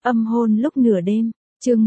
Âm hôn lúc nửa đêm, chương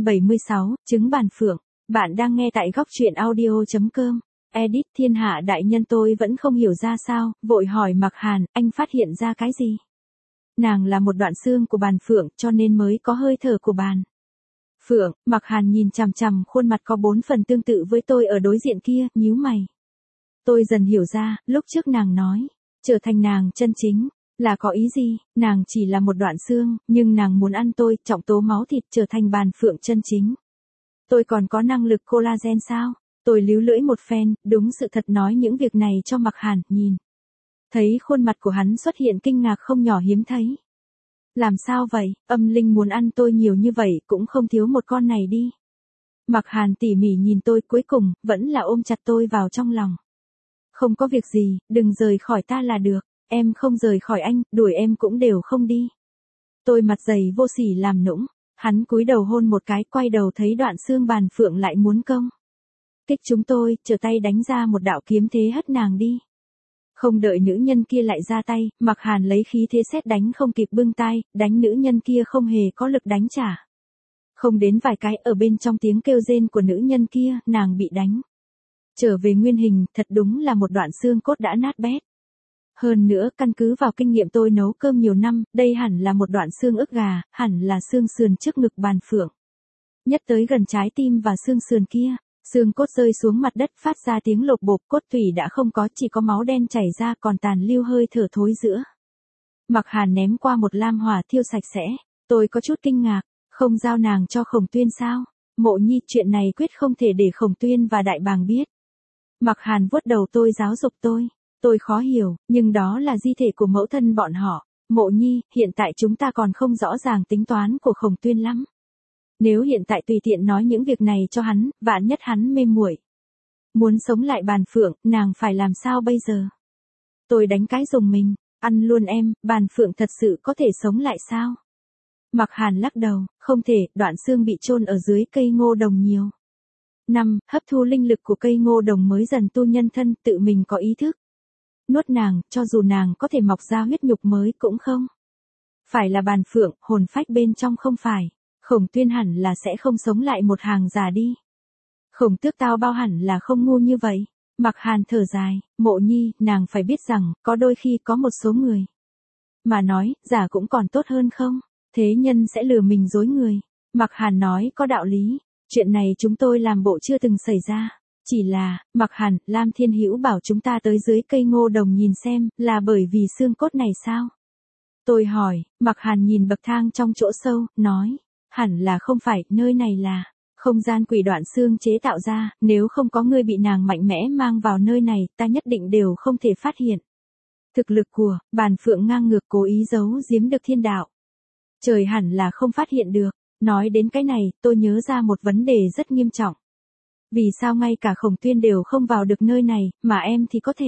176, trứng bàn phượng. Bạn đang nghe tại góc truyện audio.com. Edit Thiên Hạ đại nhân. Tôi vẫn không hiểu ra sao, vội hỏi Mạc Hàn, anh phát hiện ra cái gì? Nàng là một đoạn xương của bàn phượng, cho nên mới có hơi thở của bàn phượng. Mạc Hàn nhìn chằm chằm khuôn mặt có 4 phần tương tự với tôi ở đối diện kia, nhíu mày. Tôi dần hiểu ra, lúc trước nàng nói, trở thành nàng chân chính, là có ý gì? Nàng chỉ là một đoạn xương, nhưng nàng muốn ăn tôi, trọng tố máu thịt, trở thành bàn phượng chân chính. Tôi còn có năng lực collagen sao? Tôi líu lưỡi một phen, đúng sự thật nói những việc này cho Mạc Hàn, nhìn. Thấy khuôn mặt của hắn xuất hiện kinh ngạc không nhỏ hiếm thấy. Làm sao vậy? Âm linh muốn ăn tôi nhiều như vậy cũng không thiếu một con này đi. Mạc Hàn tỉ mỉ nhìn tôi, cuối cùng, vẫn là ôm chặt tôi vào trong lòng. Không có việc gì, đừng rời khỏi ta là được. Em không rời khỏi anh, đuổi em cũng đều không đi. Tôi mặt dày vô sỉ làm nũng. Hắn cúi đầu hôn một cái, quay đầu thấy đoạn xương bàn phượng lại muốn công kích chúng tôi, trở tay đánh ra một đạo kiếm thế hất nàng đi. Không đợi nữ nhân kia lại ra tay, Mạc Hàn lấy khí thế sét đánh không kịp bưng tay, đánh nữ nhân kia không hề có lực đánh trả. Không đến vài cái, ở bên trong tiếng kêu rên của nữ nhân kia, nàng bị đánh trở về nguyên hình, thật đúng là một đoạn xương cốt đã nát bét. Hơn nữa, căn cứ vào kinh nghiệm tôi nấu cơm nhiều năm, đây hẳn là một đoạn xương ức gà, hẳn là xương sườn trước ngực bàn phượng. Nhất tới gần trái tim và xương sườn kia, xương cốt rơi xuống mặt đất phát ra tiếng lộp bộp, cốt tủy đã không có, chỉ có máu đen chảy ra, còn tàn lưu hơi thở thối giữa. Mạc Hàn ném qua một lam hỏa thiêu sạch sẽ. Tôi có chút kinh ngạc, không giao nàng cho Khổng Tuyên sao? Mộ Nhi, chuyện này quyết không thể để Khổng Tuyên và Đại Bàng biết. Mạc Hàn vuốt đầu tôi, giáo dục tôi. Tôi khó hiểu, nhưng đó là di thể của mẫu thân bọn họ. Mộ Nhi, hiện tại chúng ta còn không rõ ràng tính toán của Khổng Tuyên lắm. Nếu hiện tại tùy tiện nói những việc này cho hắn, vạn nhất hắn mê muội, muốn sống lại bàn phượng, nàng phải làm sao bây giờ? Tôi đánh cái rùng mình, ăn luôn em, bàn phượng thật sự có thể sống lại sao? Mạc Hàn lắc đầu, không thể, đoạn xương bị chôn ở dưới cây ngô đồng nhiều năm, hấp thu linh lực của cây ngô đồng mới dần tu nhân thân, tự mình có ý thức. Nuốt nàng, cho dù nàng có thể mọc ra huyết nhục mới cũng không phải là bàn phượng, hồn phách bên trong không phải. Khổng Tuyên hẳn là sẽ không sống lại một hàng già đi. Khổng Tước tao bao hẳn là không ngu như vậy. Mạc Hàn thở dài, Mộ Nhi, nàng phải biết rằng, có đôi khi có một số người mà nói, giả cũng còn tốt hơn không? Thế nhân sẽ lừa mình dối người. Mạc Hàn nói có đạo lý, chuyện này chúng tôi làm bộ chưa từng xảy ra. Chỉ là, Mạc Hàn, Lam Thiên Hữu bảo chúng ta tới dưới cây ngô đồng nhìn xem, là bởi vì xương cốt này sao? Tôi hỏi, Mạc Hàn nhìn bậc thang trong chỗ sâu, nói, hẳn là không phải, nơi này là không gian quỷ đoạn xương chế tạo ra, nếu không có ngươi bị nàng mạnh mẽ mang vào nơi này, ta nhất định đều không thể phát hiện. Thực lực của bàn phượng ngang ngược, cố ý giấu giếm được thiên đạo. Trời, hẳn là không phát hiện được. Nói đến cái này, tôi nhớ ra một vấn đề rất nghiêm trọng. Vì sao ngay cả Khổng Tuyên đều không vào được nơi này, mà em thì có thể?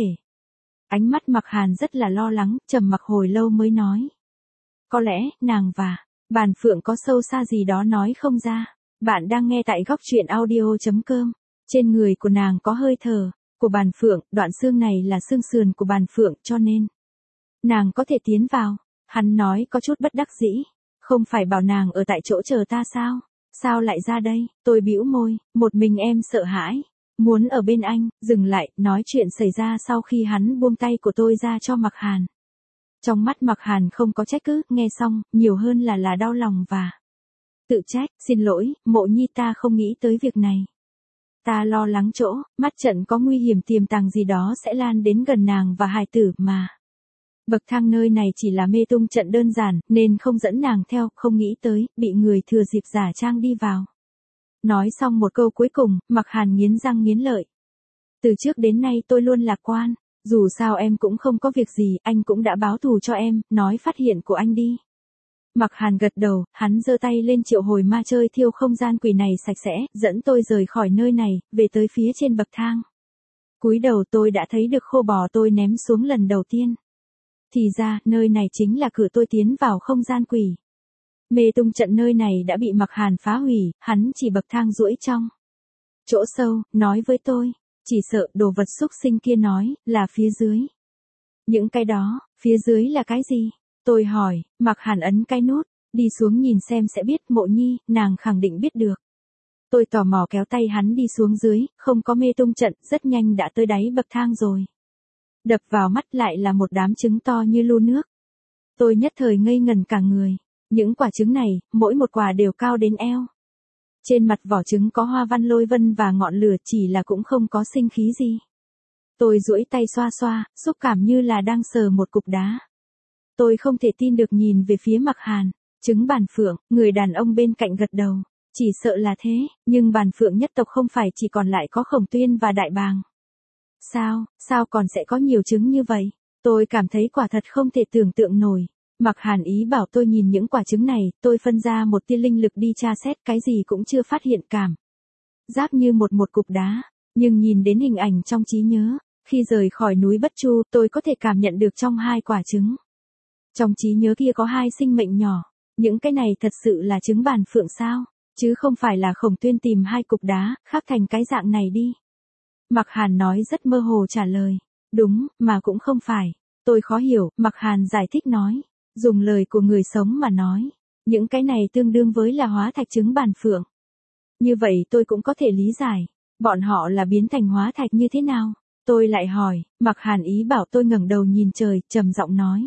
Ánh mắt Mạc Hàn rất là lo lắng, trầm mặc hồi lâu mới nói. Có lẽ, nàng và bàn phượng có sâu xa gì đó nói không ra. Bạn đang nghe tại góc truyện audio.com. Trên người của nàng có hơi thở của bàn phượng, đoạn xương này là xương sườn của bàn phượng, cho nên nàng có thể tiến vào. Hắn nói có chút bất đắc dĩ. Không phải bảo nàng ở tại chỗ chờ ta sao? Sao lại ra đây? Tôi bĩu môi, một mình em sợ hãi. Muốn ở bên anh, dừng lại, nói chuyện xảy ra sau khi hắn buông tay của tôi ra cho Mạc Hàn. Trong mắt Mạc Hàn không có trách cứ, nghe xong, nhiều hơn là đau lòng và tự trách. Xin lỗi, Mộ Nhi, ta không nghĩ tới việc này. Ta lo lắng chỗ, mắt trận có nguy hiểm tiềm tàng gì đó sẽ lan đến gần nàng và hài tử mà. Bậc thang nơi này chỉ là mê tung trận đơn giản, nên không dẫn nàng theo, không nghĩ tới, bị người thừa dịp giả trang đi vào. Nói xong một câu cuối cùng, Mạc Hàn nghiến răng nghiến lợi. Từ trước đến nay tôi luôn lạc quan. Dù sao em cũng không có việc gì, anh cũng đã báo thù cho em, nói phát hiện của anh đi. Mạc Hàn gật đầu, hắn giơ tay lên triệu hồi ma chơi thiêu không gian quỷ này sạch sẽ, dẫn tôi rời khỏi nơi này, về tới phía trên bậc thang. Cúi đầu tôi đã thấy được khô bò tôi ném xuống lần đầu tiên. Thì ra, nơi này chính là cửa tôi tiến vào không gian quỷ. Mê tung trận nơi này đã bị Mạc Hàn phá hủy, hắn chỉ bậc thang duỗi trong chỗ sâu, nói với tôi. Chỉ sợ đồ vật xúc sinh kia nói, là phía dưới. Những cái đó, phía dưới là cái gì? Tôi hỏi, Mạc Hàn ấn cái nút, Đi xuống nhìn xem sẽ biết. Mộ Nhi, nàng khẳng định biết được. Tôi tò mò kéo tay hắn đi xuống dưới, không có mê tung trận, rất nhanh đã tới đáy bậc thang rồi. Đập vào mắt lại là một đám trứng to như lu nước. Tôi nhất thời ngây ngẩn cả người. Những quả trứng này, mỗi một quả đều cao đến eo. Trên mặt vỏ trứng có hoa văn lôi vân và ngọn lửa, chỉ là cũng không có sinh khí gì. Tôi duỗi tay xoa xoa, xúc cảm như là đang sờ một cục đá. Tôi không thể tin được nhìn về phía Mặc Hàn. Trứng bàn phượng, người đàn ông bên cạnh gật đầu. Chỉ sợ là thế, nhưng bàn phượng nhất tộc không phải chỉ còn lại có Khổng Tuyên và Đại Bàng. Sao còn sẽ có nhiều trứng như vậy? Tôi cảm thấy quả thật không thể tưởng tượng nổi. Mặc Hàn ý bảo tôi nhìn những quả trứng này, tôi phân ra một tia linh lực đi tra xét, cái gì cũng chưa phát hiện cảm. Giác như một cục đá, nhưng nhìn đến hình ảnh trong trí nhớ, khi rời khỏi núi Bất Chu, tôi có thể cảm nhận được trong hai quả trứng. Trong trí nhớ kia có hai sinh mệnh nhỏ, những cái này thật sự là trứng bàn phượng sao? Chứ không phải là Khổng Tuyên tìm hai cục đá, khắc thành cái dạng này đi. Mặc Hàn nói rất mơ hồ trả lời. Đúng, mà cũng không phải. Tôi khó hiểu, Mặc Hàn giải thích nói. Dùng lời của người sống mà nói. Những cái này tương đương với là hóa thạch trứng bàn phượng. Như vậy tôi cũng có thể lý giải. Bọn họ là biến thành hóa thạch như thế nào? Tôi lại hỏi, Mặc Hàn ý bảo tôi ngẩng đầu nhìn trời, trầm giọng nói.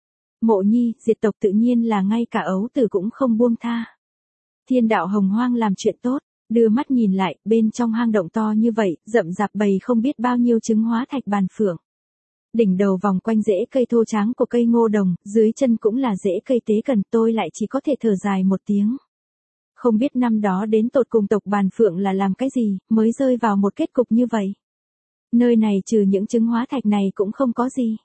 Mộ Nhi, diệt tộc tự nhiên là ngay cả ấu tử cũng không buông tha. Thiên đạo hồng hoang làm chuyện tốt, đưa mắt nhìn lại, bên trong hang động to như vậy, rậm rạp bầy không biết bao nhiêu trứng hóa thạch bàn phượng. Đỉnh đầu vòng quanh rễ cây thô tráng của cây ngô đồng, dưới chân cũng là rễ cây tế cần, tôi lại chỉ có thể thở dài một tiếng. Không biết năm đó đến tột cùng tộc bàn phượng là làm cái gì, mới rơi vào một kết cục như vậy. Nơi này trừ những trứng hóa thạch này cũng không có gì.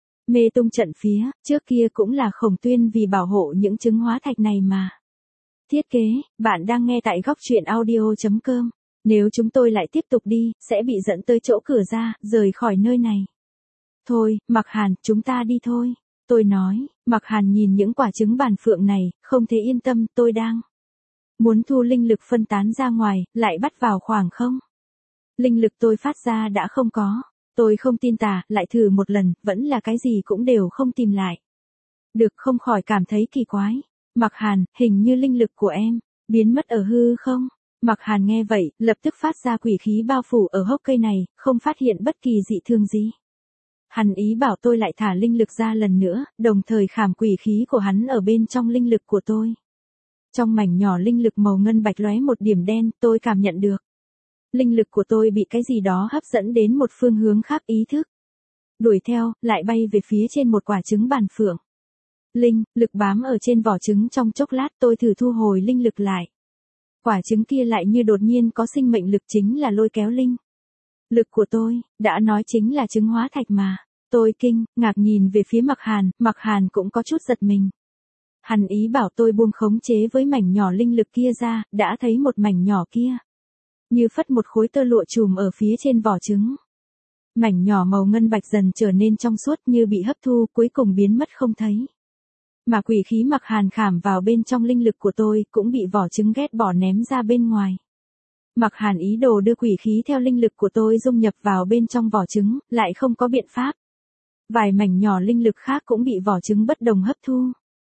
Mê tung trận phía, trước kia cũng là Khổng Tuyên vì bảo hộ những trứng hóa thạch này mà. Thiết kế, bạn đang nghe tại góc truyện audio.com. Nếu chúng tôi lại tiếp tục đi, sẽ bị dẫn tới chỗ cửa ra, rời khỏi nơi này. Thôi, Mặc Hàn, chúng ta đi thôi. Tôi nói, Mặc Hàn nhìn những quả trứng bàn phượng này, không thể yên tâm, tôi đang muốn thu linh lực phân tán ra ngoài, lại bắt vào khoảng không. Linh lực tôi phát ra đã không có. Tôi không tin tà, lại thử một lần, vẫn là cái gì cũng đều không tìm lại. Được không khỏi cảm thấy kỳ quái. Mặc Hàn, hình như linh lực của em biến mất ở hư không? Mặc Hàn nghe vậy, lập tức phát ra quỷ khí bao phủ ở hốc cây này, không phát hiện bất kỳ dị thường gì. Hắn ý bảo tôi lại thả linh lực ra lần nữa, đồng thời khảm quỷ khí của hắn ở bên trong linh lực của tôi. Trong mảnh nhỏ linh lực màu ngân bạch lóe một điểm đen, tôi cảm nhận được. Linh lực của tôi bị cái gì đó hấp dẫn đến một phương hướng khác ý thức. Đuổi theo, lại bay về phía trên một quả trứng bàn phượng. Linh lực bám ở trên vỏ trứng trong chốc lát, tôi thử thu hồi linh lực lại. Quả trứng kia lại như đột nhiên có sinh mệnh lực, chính là lôi kéo linh lực của tôi, đã nói chính là trứng hóa thạch mà. Tôi kinh ngạc nhìn về phía Mặc Hàn cũng có chút giật mình. Hắn ý bảo tôi buông khống chế với mảnh nhỏ linh lực kia ra, đã thấy một mảnh nhỏ kia như phất một khối tơ lụa trùm ở phía trên vỏ trứng. Mảnh nhỏ màu ngân bạch dần trở nên trong suốt, như bị hấp thu, cuối cùng biến mất không thấy. Mà quỷ khí Mặc Hàn khảm vào bên trong linh lực của tôi, cũng bị vỏ trứng ghét bỏ ném ra bên ngoài. Mặc Hàn ý đồ đưa quỷ khí theo linh lực của tôi dung nhập vào bên trong vỏ trứng, lại không có biện pháp. Vài mảnh nhỏ linh lực khác cũng bị vỏ trứng bất đồng hấp thu.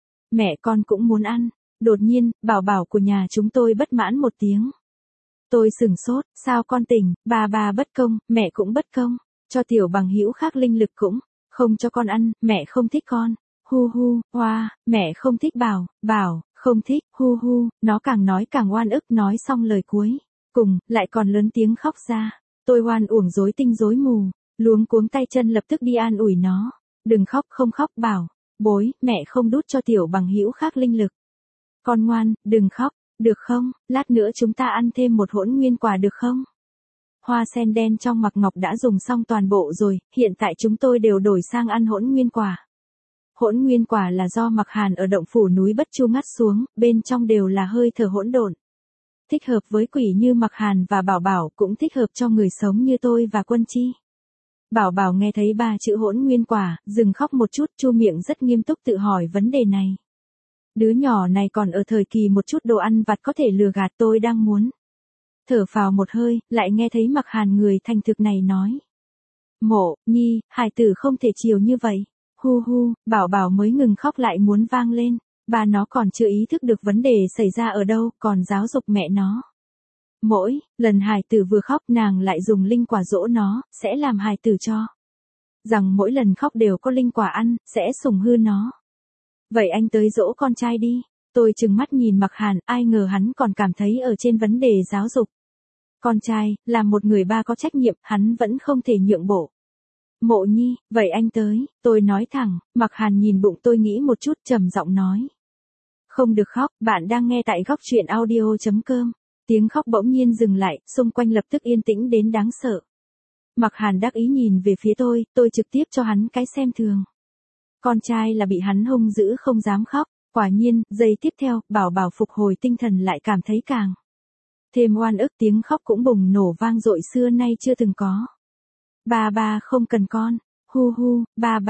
Mẹ con cũng muốn ăn. Đột nhiên, bảo bảo của nhà chúng tôi bất mãn một tiếng. Tôi sửng sốt, sao con tỉnh, bà bất công, mẹ cũng bất công. Cho tiểu bằng hữu khác linh lực cũng không cho con ăn, mẹ không thích con. Hu hu, hoa, mẹ không thích bảo, không thích, hu hu, nó càng nói càng oan ức, nói xong lời cuối. Cùng, lại còn lớn tiếng khóc ra. Tôi oan uổng rối tinh rối mù, luống cuống tay chân lập tức đi an ủi nó. Đừng khóc, không khóc, bảo bối, mẹ không đút cho tiểu bằng hữu khác linh lực. Con ngoan, đừng khóc, được không, lát nữa chúng ta ăn thêm một hỗn nguyên quả được không? Hoa sen đen trong mặc ngọc đã dùng xong toàn bộ rồi, hiện tại chúng tôi đều đổi sang ăn hỗn nguyên quả. Hỗn nguyên quả là do Mặc Hàn ở động phủ núi Bất Chu ngắt xuống, bên trong đều là hơi thở hỗn độn. Thích hợp với quỷ như Mặc Hàn và Bảo Bảo, cũng thích hợp cho người sống như tôi và Quân Chi. Bảo Bảo nghe thấy 3 chữ hỗn nguyên quả, dừng khóc một chút, chu miệng rất nghiêm túc tự hỏi vấn đề này. Đứa nhỏ này còn ở thời kỳ một chút đồ ăn vặt có thể lừa gạt, tôi đang muốn thở phào một hơi, lại nghe thấy Mặc Hàn người thành thực này nói. Mộ Nhi, hài tử không thể chiều như vậy. Hu hu, Bảo Bảo mới ngừng khóc lại muốn vang lên. ba nó còn chưa ý thức được vấn đề xảy ra ở đâu, còn giáo dục mẹ nó. Mỗi lần hài tử vừa khóc nàng lại dùng linh quả dỗ nó, sẽ làm hài tử cho rằng mỗi lần khóc đều có linh quả ăn, sẽ sủng hư nó. Vậy anh tới dỗ con trai đi. Tôi trừng mắt nhìn Mạc Hàn, ai ngờ hắn còn cảm thấy ở trên vấn đề giáo dục con trai, là một người ba có trách nhiệm, hắn vẫn không thể nhượng bộ. Mộ Nhi, vậy anh tới, tôi nói thẳng. Mạc Hàn nhìn bụng tôi nghĩ một chút, trầm giọng nói. Không được khóc, bạn đang nghe tại góc truyện audio.com. Tiếng khóc bỗng nhiên dừng lại, xung quanh lập tức yên tĩnh đến đáng sợ. Mạc Hàn đắc ý nhìn về phía tôi trực tiếp cho hắn cái xem thường. Con trai là bị hắn hung dữ không dám khóc, quả nhiên, giây tiếp theo, Bảo Bảo phục hồi tinh thần lại cảm thấy càng thêm oan ức, tiếng khóc cũng bùng nổ vang dội xưa nay chưa từng có. Ba không cần con, hu hu,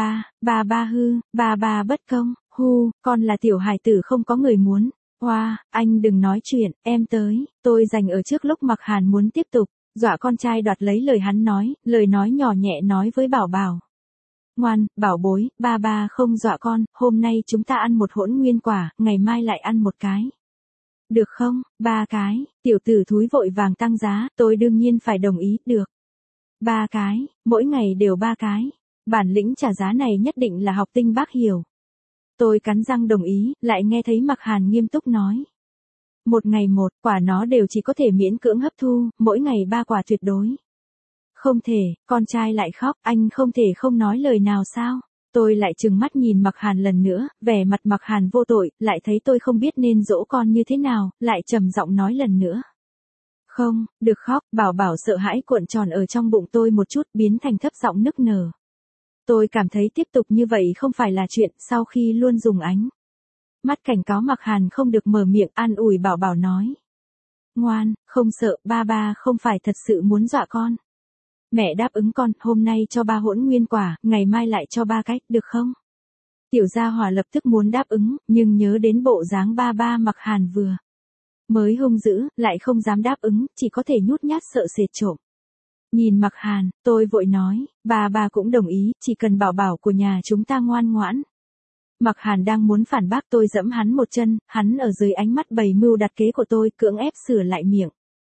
ba hư, ba bất công, hu, con là tiểu hài tử không có người muốn. Hoa, anh đừng nói chuyện, em tới. Tôi giành ở trước lúc Mạc Hàn muốn tiếp tục, dọa con trai đoạt lấy lời hắn nói, lời nói nhỏ nhẹ nói với Bảo Bảo. Ngoan, bảo bối, ba không dọa con, hôm nay chúng ta ăn một hỗn nguyên quả, ngày mai lại ăn một cái. Được không, 3 cái, tiểu tử thúi vội vàng tăng giá, tôi đương nhiên phải đồng ý, được. 3 cái, mỗi ngày đều 3 cái. Bản lĩnh trả giá này nhất định là học tinh bác hiểu. Tôi cắn răng đồng ý, lại nghe thấy Mạc Hàn nghiêm túc nói. Một ngày một, quả nó đều chỉ có thể miễn cưỡng hấp thu, mỗi ngày 3 quả tuyệt đối. Không thể, con trai lại khóc, anh không thể không nói lời nào sao? Tôi lại trừng mắt nhìn Mạc Hàn lần nữa, vẻ mặt Mạc Hàn vô tội, lại thấy tôi không biết nên dỗ con như thế nào, lại trầm giọng nói lần nữa. Không, được khóc, Bảo Bảo sợ hãi cuộn tròn ở trong bụng tôi một chút, biến thành thấp giọng nức nở. Tôi cảm thấy tiếp tục như vậy không phải là chuyện, sau khi luôn dùng ánh mắt cảnh cáo Mạc Hàn không được mở miệng, an ủi Bảo Bảo nói. Ngoan, không sợ, ba không phải thật sự muốn dọa con. Mẹ đáp ứng con, hôm nay cho 3 hỗn nguyên quả, ngày mai lại cho 3 cái, được không? Tiểu Gia Hỏa lập tức muốn đáp ứng, nhưng nhớ đến bộ dáng ba Mạc Hàn vừa mới hung dữ, lại không dám đáp ứng, chỉ có thể nhút nhát sợ sệt trộm. Nhìn Mạc Hàn, tôi vội nói, ba cũng đồng ý, chỉ cần Bảo Bảo của nhà chúng ta ngoan ngoãn. Mạc Hàn đang muốn phản bác, tôi giẫm hắn một chân, hắn ở dưới ánh mắt bày mưu đặt kế của tôi, cưỡng ép sửa lại miệng.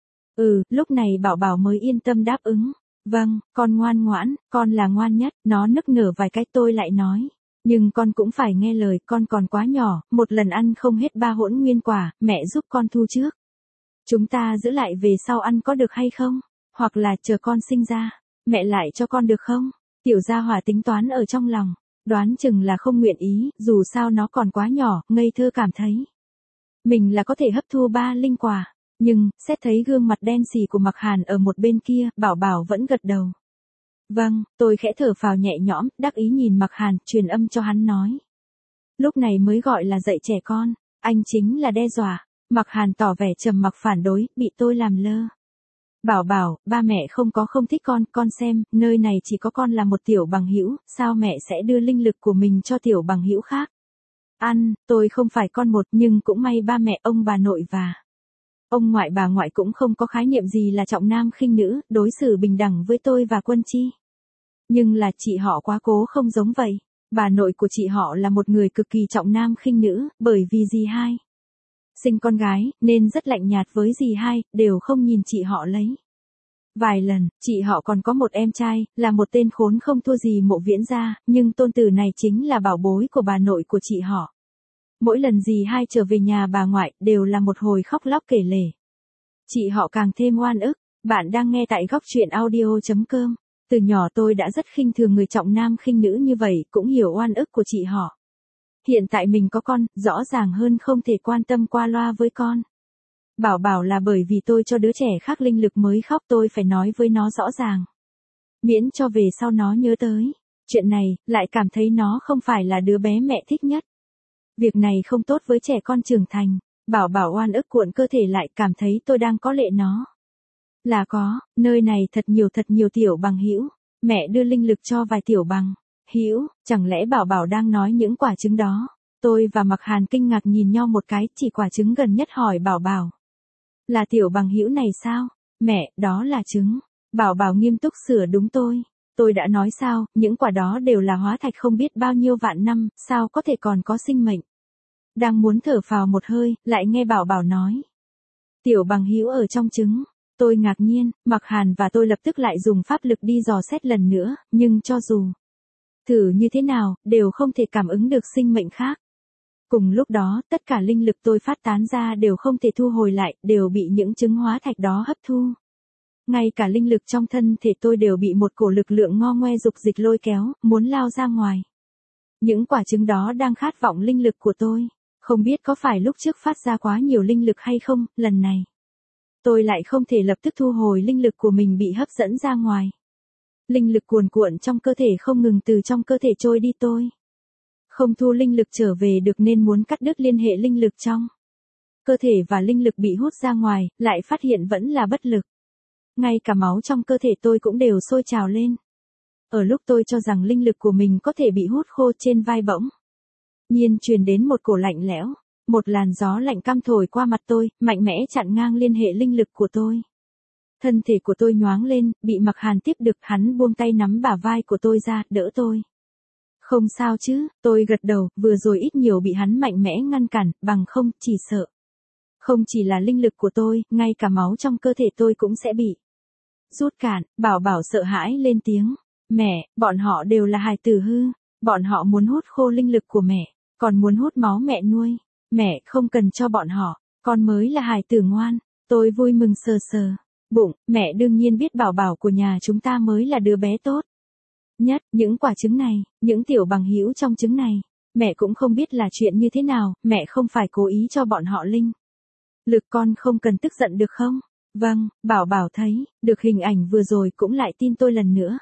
Lúc này Bảo Bảo mới yên tâm đáp ứng. Vâng, con ngoan ngoãn, con là ngoan nhất, nó nức nở vài cái, tôi lại nói. Nhưng con cũng phải nghe lời, con còn quá nhỏ, một lần ăn không hết 3 hỗn nguyên quả, mẹ giúp con thu trước. Chúng ta giữ lại về sau ăn có được hay không? Hoặc là chờ con sinh ra, mẹ lại cho con được không? Tiểu Gia Hỏa tính toán ở trong lòng, đoán chừng là không nguyện ý, dù sao nó còn quá nhỏ, ngây thơ cảm thấy. Mình là có thể hấp thu 3 linh quả. Nhưng, xét thấy gương mặt đen xì của Mạc Hàn ở một bên kia, Bảo Bảo vẫn gật đầu. Vâng, tôi khẽ thở phào nhẹ nhõm, đắc ý nhìn Mạc Hàn, truyền âm cho hắn nói. Lúc này mới gọi là dạy trẻ con, anh chính là đe dọa. Mạc Hàn tỏ vẻ trầm mặc phản đối, bị tôi làm lơ. Bảo Bảo, ba mẹ không thích con xem, nơi này chỉ có con là một tiểu bằng hữu, sao mẹ sẽ đưa linh lực của mình cho tiểu bằng hữu khác? Ăn, tôi không phải con một, nhưng cũng may ba mẹ, ông bà nội và ông ngoại bà ngoại cũng không có khái niệm gì là trọng nam khinh nữ, đối xử bình đẳng với tôi và Quân Chi. Nhưng là chị họ quá cố không giống vậy. Bà nội của chị họ là một người cực kỳ trọng nam khinh nữ, bởi vì dì hai sinh con gái, nên rất lạnh nhạt với dì hai, đều không nhìn chị họ lấy. Vài lần, chị họ còn có một em trai, là một tên khốn không thua gì Mộ Viễn gia, nhưng tôn tử này chính là bảo bối của bà nội của chị họ. Mỗi lần dì hai trở về nhà bà ngoại, đều là một hồi khóc lóc kể lể. Chị họ càng thêm oan ức. Bạn đang nghe tại góc truyện audio.com. Từ nhỏ tôi đã rất khinh thường người trọng nam khinh nữ như vậy, cũng hiểu oan ức của chị họ. Hiện tại mình có con, rõ ràng hơn không thể quan tâm qua loa với con. Bảo Bảo là bởi vì tôi cho đứa trẻ khác linh lực mới khóc, tôi phải nói với nó rõ ràng. Miễn cho về sau nó nhớ tới chuyện này, lại cảm thấy nó không phải là đứa bé mẹ thích nhất. Việc này không tốt với trẻ con trưởng thành. Bảo Bảo oan ức cuộn cơ thể lại, cảm thấy tôi đang có lệ nó. Là có, nơi này thật nhiều tiểu bằng hữu. Mẹ đưa linh lực cho vài tiểu bằng hữu, chẳng lẽ Bảo Bảo đang nói những quả trứng đó? Tôi và Mạc Hàn kinh ngạc nhìn nhau một cái, chỉ quả trứng gần nhất hỏi Bảo Bảo. Là tiểu bằng hữu này sao? Mẹ, đó là trứng. Bảo Bảo nghiêm túc sửa đúng tôi. Tôi đã nói sao, những quả đó đều là hóa thạch không biết bao nhiêu vạn năm, sao có thể còn có sinh mệnh. Đang muốn thở phào một hơi, lại nghe Bảo Bảo nói. Tiểu bằng hữu ở trong trứng. Tôi ngạc nhiên, Mặc Hàn và tôi lập tức lại dùng pháp lực đi dò xét lần nữa, nhưng cho dù thử như thế nào, đều không thể cảm ứng được sinh mệnh khác. Cùng lúc đó, tất cả linh lực tôi phát tán ra đều không thể thu hồi lại, đều bị những trứng hóa thạch đó hấp thu. Ngay cả linh lực trong thân thể tôi đều bị một cổ lực lượng ngo ngoe dục dịch lôi kéo, muốn lao ra ngoài. Những quả trứng đó đang khát vọng linh lực của tôi. Không biết có phải lúc trước phát ra quá nhiều linh lực hay không, lần này tôi lại không thể lập tức thu hồi linh lực của mình bị hấp dẫn ra ngoài. Linh lực cuồn cuộn trong cơ thể không ngừng từ trong cơ thể trôi đi tôi. Không thu linh lực trở về được nên muốn cắt đứt liên hệ linh lực trong cơ thể và linh lực bị hút ra ngoài, lại phát hiện vẫn là bất lực. Ngay cả máu trong cơ thể tôi cũng đều sôi trào lên. Ở lúc tôi cho rằng linh lực của mình có thể bị hút khô trên vai bỗng nhiên truyền đến một cổ lạnh lẽo, một làn gió lạnh căm thổi qua mặt tôi, mạnh mẽ chặn ngang liên hệ linh lực của tôi. Thân thể của tôi nhoáng lên, bị Mặc Hàn tiếp được, hắn buông tay nắm bả vai của tôi ra, đỡ tôi. Không sao chứ, tôi gật đầu, vừa rồi ít nhiều bị hắn mạnh mẽ ngăn cản, bằng không, chỉ sợ. Không chỉ là linh lực của tôi, ngay cả máu trong cơ thể tôi cũng sẽ bị rút cạn. Bảo Bảo sợ hãi lên tiếng. Mẹ, bọn họ đều là hài tử hư. Bọn họ muốn hút khô linh lực của mẹ, còn muốn hút máu mẹ nuôi. Mẹ không cần cho bọn họ, con mới là hài tử ngoan. Tôi vui mừng sờ sờ bụng, mẹ đương nhiên biết Bảo Bảo của nhà chúng ta mới là đứa bé tốt nhất. Những quả trứng này, những tiểu bằng hữu trong trứng này, mẹ cũng không biết là chuyện như thế nào, mẹ không phải cố ý cho bọn họ linh lực, con không cần tức giận được không? Vâng, Bảo Bảo thấy được hình ảnh vừa rồi cũng lại tin tôi lần nữa.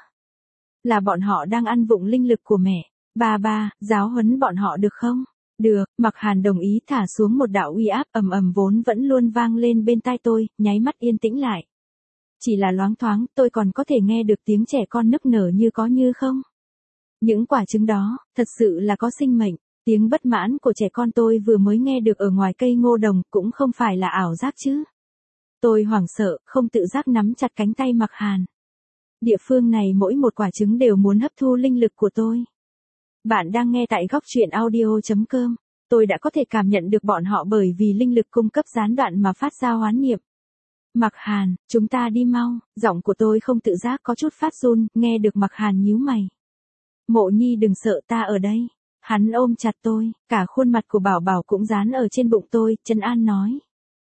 Là bọn họ đang ăn vụng linh lực của mẹ. Ba, giáo huấn bọn họ được không? Được, Mặc Hàn đồng ý thả xuống một đạo uy áp ầm ầm vốn vẫn luôn vang lên bên tai tôi, nháy mắt yên tĩnh lại. Chỉ là loáng thoáng, tôi còn có thể nghe được tiếng trẻ con nức nở như có như không. Những quả trứng đó, thật sự là có sinh mệnh. Tiếng bất mãn của trẻ con tôi vừa mới nghe được ở ngoài cây ngô đồng, cũng không phải là ảo giác chứ. Tôi hoảng sợ, không tự giác nắm chặt cánh tay Mặc Hàn. Địa phương này mỗi một quả trứng đều muốn hấp thu linh lực của tôi. Bạn đang nghe tại góc truyện audio.com. Tôi đã có thể cảm nhận được bọn họ bởi vì linh lực cung cấp gián đoạn mà phát ra hoán niệm. Mặc Hàn, chúng ta đi mau. Giọng của tôi không tự giác có chút phát run, nghe được Mặc Hàn nhíu mày. Mộ Nhi đừng sợ, ta ở đây. Hắn ôm chặt tôi, cả khuôn mặt của Bảo Bảo cũng dán ở trên bụng tôi, trấn an nói.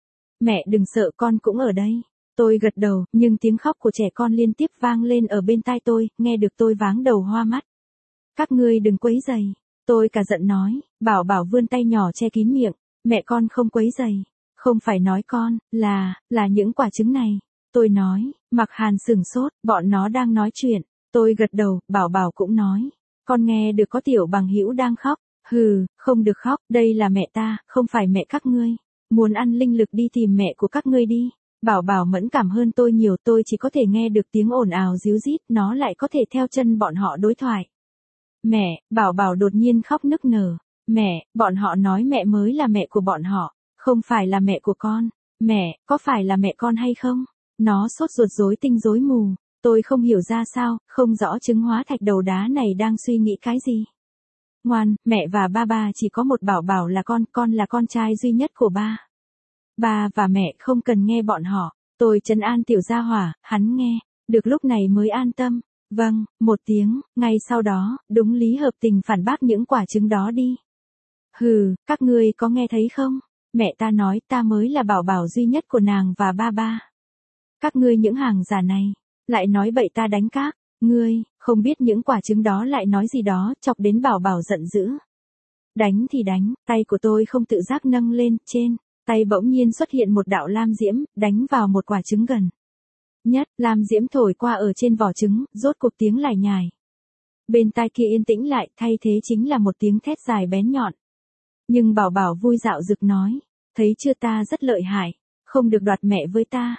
Mẹ đừng sợ, con cũng ở đây. Tôi gật đầu, nhưng tiếng khóc của trẻ con liên tiếp vang lên ở bên tai tôi, nghe được tôi váng đầu hoa mắt. Các ngươi đừng quấy rầy. Tôi cả giận nói. Bảo Bảo vươn tay nhỏ che kín miệng. Mẹ con không quấy rầy. Không phải nói con, là những quả trứng này. Tôi nói. Mặc Hàn sửng sốt, bọn nó đang nói chuyện. Tôi gật đầu, Bảo Bảo cũng nói. Con nghe được có tiểu bằng hữu đang khóc. Hừ, không được khóc, đây là mẹ ta, không phải mẹ các ngươi. Muốn ăn linh lực đi tìm mẹ của các ngươi đi. Bảo Bảo mẫn cảm hơn tôi nhiều, tôi chỉ có thể nghe được tiếng ồn ào ríu rít, nó lại có thể theo chân bọn họ đối thoại. Mẹ, Bảo Bảo đột nhiên khóc nức nở. Mẹ, bọn họ nói mẹ mới là mẹ của bọn họ, không phải là mẹ của con. Mẹ, có phải là mẹ con hay không? Nó sốt ruột rối tinh rối mù. Tôi không hiểu ra sao, không rõ trứng hóa thạch đầu đá này đang suy nghĩ cái gì. Ngoan, mẹ và ba chỉ có một Bảo Bảo là con là con trai duy nhất của ba. Ba và mẹ không cần nghe bọn họ. Tôi trấn an tiểu gia hỏa, hắn nghe, được lúc này mới an tâm. Vâng, một tiếng, ngay sau đó, đúng lý hợp tình phản bác những quả trứng đó đi. Hừ, các ngươi có nghe thấy không? Mẹ ta nói ta mới là Bảo Bảo duy nhất của nàng và ba. Các ngươi những hàng giả này, lại nói bậy ta đánh các. Ngươi, không biết những quả trứng đó lại nói gì đó, chọc đến Bảo Bảo giận dữ. Đánh thì đánh, tay của tôi không tự giác nâng lên, trên tay bỗng nhiên xuất hiện một đạo lam diễm, đánh vào một quả trứng gần nhất, lam diễm thổi qua ở trên vỏ trứng, rốt cuộc tiếng lải nhải. Bên tai kia yên tĩnh lại, thay thế chính là một tiếng thét dài bén nhọn. Nhưng Bảo Bảo vui dạo rực nói, thấy chưa, ta rất lợi hại, không được đoạt mẹ với ta.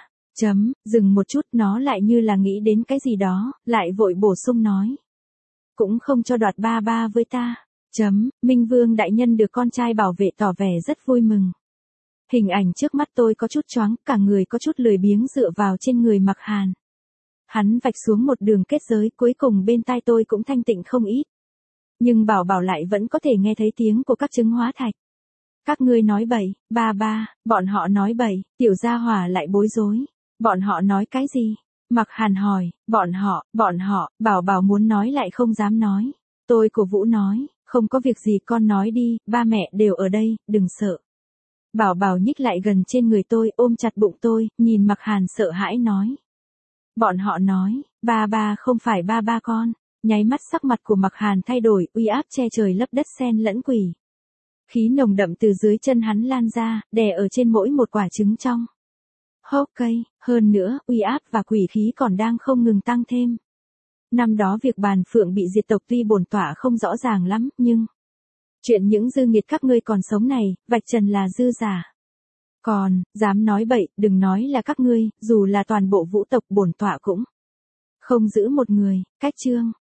Dừng một chút, nó lại như là nghĩ đến cái gì đó, lại vội bổ sung nói. Cũng không cho đoạt ba với ta. Minh Vương đại nhân được con trai bảo vệ tỏ vẻ rất vui mừng. Hình ảnh trước mắt tôi có chút choáng, cả người có chút lười biếng dựa vào trên người Mặc Hàn. Hắn vạch xuống một đường kết giới, cuối cùng bên tai tôi cũng thanh tịnh không ít. Nhưng Bảo Bảo lại vẫn có thể nghe thấy tiếng của các trứng hóa thạch. Các ngươi nói bậy, ba, bọn họ nói bậy, tiểu gia hỏa lại bối rối. Bọn họ nói cái gì? Mặc Hàn hỏi, bọn họ, bảo muốn nói lại không dám nói. Tôi cổ vũ nói, không có việc gì con nói đi, ba mẹ đều ở đây, đừng sợ. Bảo nhích lại gần trên người tôi, ôm chặt bụng tôi, nhìn Mặc Hàn sợ hãi nói. Bọn họ nói, ba không phải ba con. Nháy mắt sắc mặt của Mặc Hàn thay đổi, uy áp che trời lấp đất xen lẫn quỷ. Khí nồng đậm từ dưới chân hắn lan ra, đè ở trên mỗi một quả trứng trong hốc cây, hơn nữa, uy áp và quỷ khí còn đang không ngừng tăng thêm. Năm đó việc Bàn Phượng bị diệt tộc tuy bổn tọa không rõ ràng lắm, nhưng chuyện những dư nghiệt các ngươi còn sống này, vạch trần là dư giả. Còn, dám nói bậy, đừng nói là các ngươi, dù là toàn bộ vũ tộc bổn tọa cũng không giữ một người. Cách chương